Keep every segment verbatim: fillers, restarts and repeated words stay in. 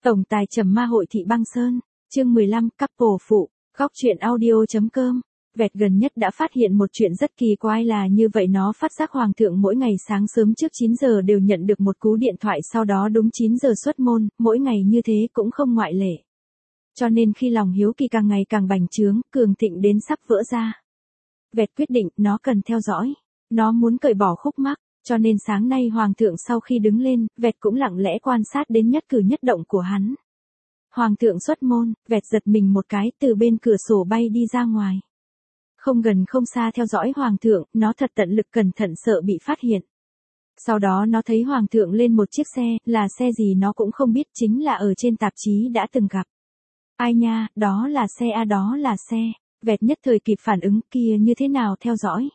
Tổng tài trầm ma hội thị băng sơn, chương mười lăm, couple phụ, góc truyện audio chấm com. Vẹt gần nhất đã phát hiện một chuyện rất kỳ quái là như vậy, nó phát giác hoàng thượng mỗi ngày sáng sớm trước chín giờ đều nhận được một cú điện thoại, sau đó đúng chín giờ xuất môn, mỗi ngày như thế cũng không ngoại lệ. Cho nên khi lòng hiếu kỳ càng ngày càng bành trướng, cường thịnh đến sắp vỡ ra. Vẹt quyết định nó cần theo dõi, nó muốn cởi bỏ khúc mắc. Cho nên sáng nay hoàng thượng sau khi đứng lên, Vẹt cũng lặng lẽ quan sát đến nhất cử nhất động của hắn. Hoàng thượng xuất môn, Vẹt giật mình một cái, từ bên cửa sổ bay đi ra ngoài. Không gần không xa theo dõi hoàng thượng, nó thật tận lực cẩn thận sợ bị phát hiện. Sau đó nó thấy hoàng thượng lên một chiếc xe, là xe gì nó cũng không biết, chính là ở trên tạp chí đã từng gặp. Ai nha, đó là xe a, đó là xe. Vẹt nhất thời kịp phản ứng, kia như thế nào theo dõi.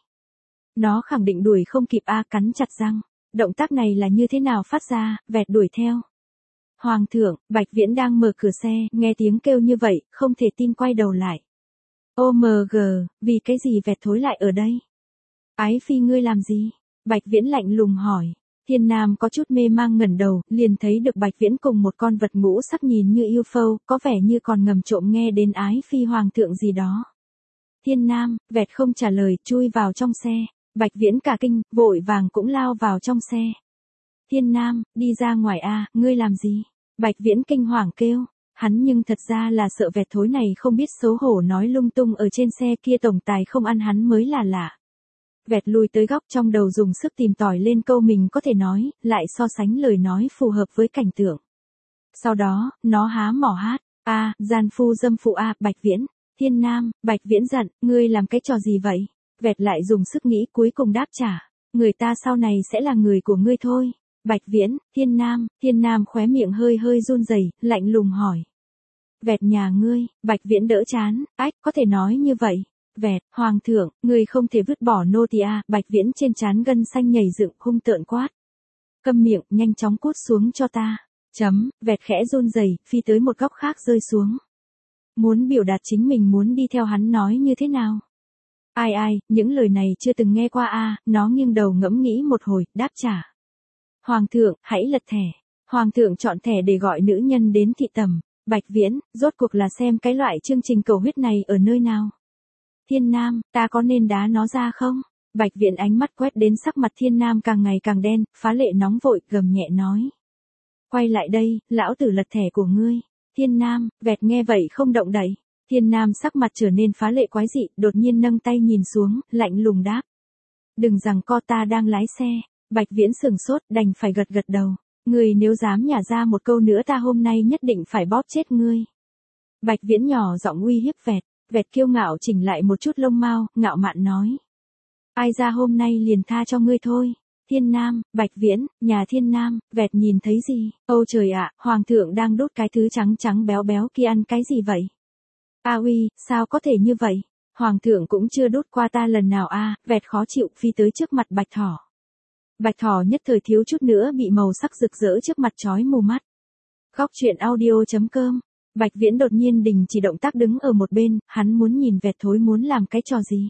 Nó khẳng định đuổi không kịp a, cắn chặt răng. Động tác này là như thế nào phát ra, Vẹt đuổi theo. Hoàng thượng, Bạch Viễn đang mở cửa xe, nghe tiếng kêu như vậy, không thể tin quay đầu lại. ô em giê, vì cái gì Vẹt thối lại ở đây? Ái phi ngươi làm gì? Bạch Viễn lạnh lùng hỏi. Thiên Nam có chút mê mang ngẩng đầu, liền thấy được Bạch Viễn cùng một con vật ngũ sắc nhìn như u ép ô, có vẻ như còn ngầm trộm nghe đến ái phi hoàng thượng gì đó. Thiên Nam, Vẹt không trả lời, chui vào trong xe. Bạch Viễn cả kinh, vội vàng cũng lao vào trong xe. Thiên Nam, đi ra ngoài a, ngươi làm gì? Bạch Viễn kinh hoàng kêu. Hắn nhưng thật ra là sợ Vẹt thối này không biết xấu hổ nói lung tung ở trên xe kia, tổng tài không ăn hắn mới là lạ. Vẹt lùi tới góc, trong đầu dùng sức tìm tòi lên câu mình có thể nói, lại so sánh lời nói phù hợp với cảnh tượng. Sau đó, nó há mỏ hát, a, gian phu dâm phụ a, Bạch Viễn. Thiên Nam, Bạch Viễn giận, ngươi làm cái trò gì vậy? Vẹt lại dùng sức nghĩ, cuối cùng đáp trả, người ta sau này sẽ là người của ngươi thôi. Bạch Viễn, Thiên Nam, Thiên Nam khóe miệng hơi hơi run rẩy, lạnh lùng hỏi. Vẹt nhà ngươi, Bạch Viễn đỡ chán, ách, có thể nói như vậy. Vẹt, hoàng thượng, ngươi không thể vứt bỏ nô tỳ a, Bạch Viễn trên trán gân xanh nhảy dựng, hung tợn quát. Câm miệng, nhanh chóng cút xuống cho ta. Chấm, Vẹt khẽ run rẩy, phi tới một góc khác rơi xuống. Muốn biểu đạt chính mình muốn đi theo hắn nói như thế nào? Ai ai, những lời này chưa từng nghe qua a, à, nó nghiêng đầu ngẫm nghĩ một hồi, đáp trả. Hoàng thượng, hãy lật thẻ. Hoàng thượng chọn thẻ để gọi nữ nhân đến thị tầm. Bạch Viễn, rốt cuộc là xem cái loại chương trình cầu huyết này ở nơi nào? Thiên Nam, ta có nên đá nó ra không? Bạch Viễn ánh mắt quét đến sắc mặt Thiên Nam càng ngày càng đen, phá lệ nóng vội, gầm nhẹ nói. Quay lại đây, lão tử lật thẻ của ngươi. Thiên Nam, Vẹt nghe vậy không động đậy. Thiên Nam sắc mặt trở nên phá lệ quái dị, đột nhiên nâng tay nhìn xuống, lạnh lùng đáp. Đừng rằng co, ta đang lái xe. Bạch Viễn sừng sốt, đành phải gật gật đầu. Ngươi nếu dám nhả ra một câu nữa ta hôm nay nhất định phải bóp chết ngươi. Bạch Viễn nhỏ giọng uy hiếp Vẹt. Vẹt kiêu ngạo chỉnh lại một chút lông mao, ngạo mạn nói. Ai ra hôm nay liền tha cho ngươi thôi. Thiên Nam, Bạch Viễn, nhà Thiên Nam, Vẹt nhìn thấy gì? Âu trời ạ, hoàng thượng đang đốt cái thứ trắng trắng béo béo kia ăn cái gì vậy? A uy, sao có thể như vậy? Hoàng thượng cũng chưa đốt qua ta lần nào a, à, Vẹt khó chịu phi tới trước mặt Bạch Thỏ. Bạch Thỏ nhất thời thiếu chút nữa bị màu sắc rực rỡ trước mặt chói mù mắt. Góc truyện audio chấm com. Bạch Viễn đột nhiên đình chỉ động tác đứng ở một bên, hắn muốn nhìn Vẹt thối muốn làm cái trò gì.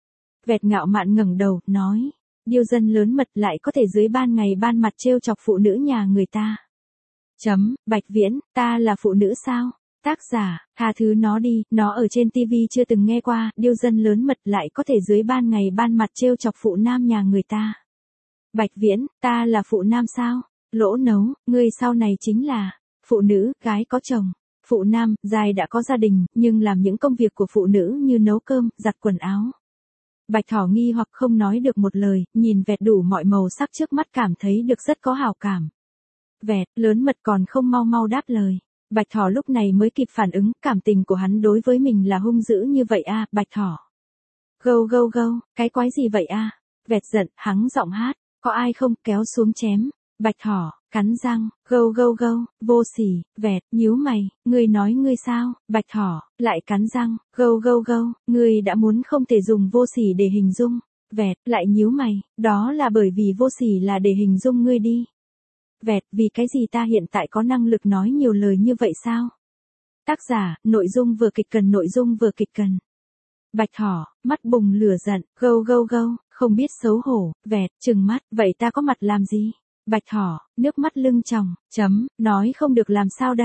Vẹt ngạo mạn ngẩng đầu, nói. Điêu dân lớn mật lại có thể dưới ban ngày ban mặt trêu chọc phụ nữ nhà người ta. Chấm, Bạch Viễn, ta là phụ nữ sao? Tác giả, tha thứ nó đi, nó ở trên tivi chưa từng nghe qua, điêu dân lớn mật lại có thể dưới ban ngày ban mặt trêu chọc phụ nam nhà người ta. Bạch Viễn, ta là phụ nam sao? Lỗ nấu, ngươi sau này chính là phụ nữ, gái có chồng. Phụ nam, dài đã có gia đình, nhưng làm những công việc của phụ nữ như nấu cơm, giặt quần áo. Bạch Thỏ nghi hoặc không nói được một lời, nhìn Vẹt đủ mọi màu sắc trước mắt cảm thấy được rất có hào cảm. Vẹt, lớn mật còn không mau mau đáp lời. Bạch Thỏ lúc này mới kịp phản ứng, cảm tình của hắn đối với mình là hung dữ như vậy a, à, Bạch Thỏ. Gâu gâu gâu, cái quái gì vậy a? À? Vẹt giận, hắng giọng hát, có ai không, kéo xuống chém. Bạch Thỏ, cắn răng, gâu gâu gâu, vô sỉ. Vẹt, nhíu mày, ngươi nói ngươi sao? Bạch Thỏ, lại cắn răng, gâu gâu gâu, ngươi đã muốn không thể dùng vô sỉ để hình dung. Vẹt, lại nhíu mày, đó là bởi vì vô sỉ là để hình dung ngươi đi. Vẹt, vì cái gì ta hiện tại có năng lực nói nhiều lời như vậy sao? Tác giả, nội dung vừa kịch cần, nội dung vừa kịch cần. Bạch Thỏ, mắt bùng lửa giận, gâu gâu gâu, không biết xấu hổ. Vẹt, trừng mắt, vậy ta có mặt làm gì? Bạch Thỏ, nước mắt lưng tròng, chấm, nói không được làm sao đây?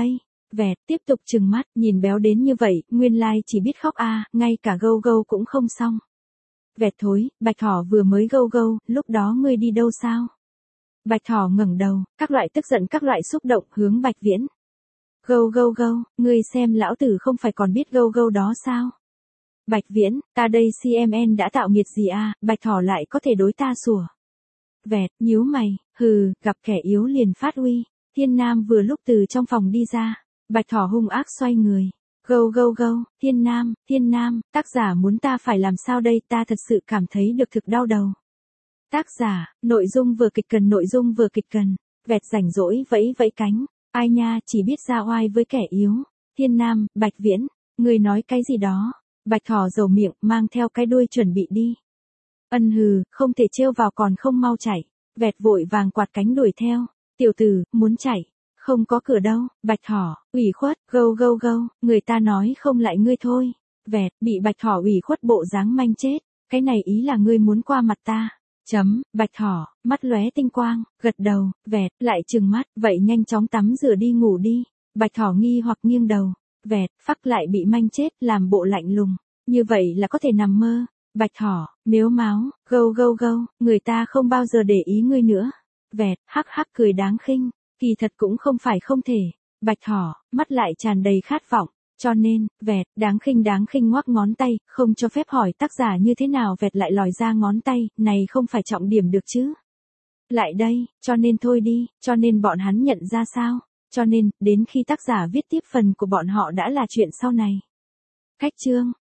Vẹt tiếp tục trừng mắt, nhìn béo đến như vậy, nguyên lai chỉ biết khóc a, ngay cả gâu gâu cũng không xong. Vẹt thối, Bạch Thỏ vừa mới gâu gâu, lúc đó ngươi đi đâu sao? Bạch Thỏ ngẩng đầu, các loại tức giận các loại xúc động hướng Bạch Viễn. Gâu gâu gâu, ngươi xem lão tử không phải còn biết gâu gâu đó sao? Bạch Viễn, ta đây xê em en đã tạo nghiệt gì a, Bạch Thỏ lại có thể đối ta sủa. Vẹt, nhíu mày, hừ, gặp kẻ yếu liền phát uy. Thiên Nam vừa lúc từ trong phòng đi ra, Bạch Thỏ hung ác xoay người. Gâu gâu gâu, Thiên Nam, Thiên Nam, tác giả muốn ta phải làm sao đây, ta thật sự cảm thấy được thực đau đầu. Tác giả, nội dung vừa kịch cần nội dung vừa kịch cần. Vẹt rảnh rỗi vẫy vẫy cánh, ai nha chỉ biết ra oai với kẻ yếu. Thiên Nam, Bạch Viễn, người nói cái gì đó. Bạch Thỏ dầu miệng, mang theo cái đuôi chuẩn bị đi. Ân hừ, không thể trêu vào còn không mau chạy. Vẹt vội vàng quạt cánh đuổi theo. Tiểu tử, muốn chạy. Không có cửa đâu, Bạch Thỏ, ủy khuất, gâu gâu gâu, người ta nói không lại ngươi thôi. Vẹt, bị Bạch Thỏ ủy khuất bộ dáng manh chết. Cái này ý là ngươi muốn qua mặt ta. Chấm, Bạch Thỏ, mắt lóe tinh quang, gật đầu, Vẹt, lại trừng mắt, vậy nhanh chóng tắm rửa đi ngủ đi. Bạch Thỏ nghi hoặc nghiêng đầu. Vẹt, phắc lại bị manh chết, làm bộ lạnh lùng. Như vậy là có thể nằm mơ. Bạch Thỏ, mếu máo, gâu gâu gâu, người ta không bao giờ để ý ngươi nữa. Vẹt, hắc hắc cười đáng khinh, kỳ thật cũng không phải không thể. Bạch Thỏ, mắt lại tràn đầy khát vọng, cho nên, Vẹt, đáng khinh đáng khinh ngoắc ngón tay, không cho phép hỏi tác giả như thế nào. Vẹt lại lòi ra ngón tay, này không phải trọng điểm được chứ. Lại đây, cho nên thôi đi, cho nên bọn hắn nhận ra sao, cho nên, đến khi tác giả viết tiếp phần của bọn họ đã là chuyện sau này. Cách chương